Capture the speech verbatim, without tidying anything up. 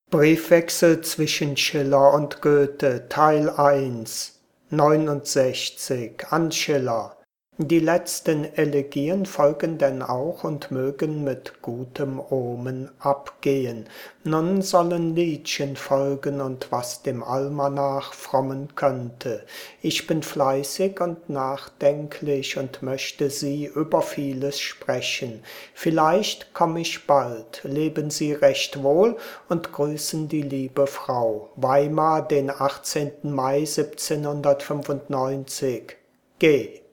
Briefwechsel zwischen Schiller und Goethe, Teil eins, neunundsechzig an Schiller. Die letzten Elegien folgen denn auch und mögen mit gutem Omen abgehen. Nun sollen Liedchen folgen und was dem Almanach frommen könnte. Ich bin fleißig und nachdenklich und möchte Sie über vieles sprechen. Vielleicht komm ich bald, leben Sie recht wohl und grüßen die liebe Frau. Weimar, den achtzehnten Mai siebzehnhundertfünfundneunzig. G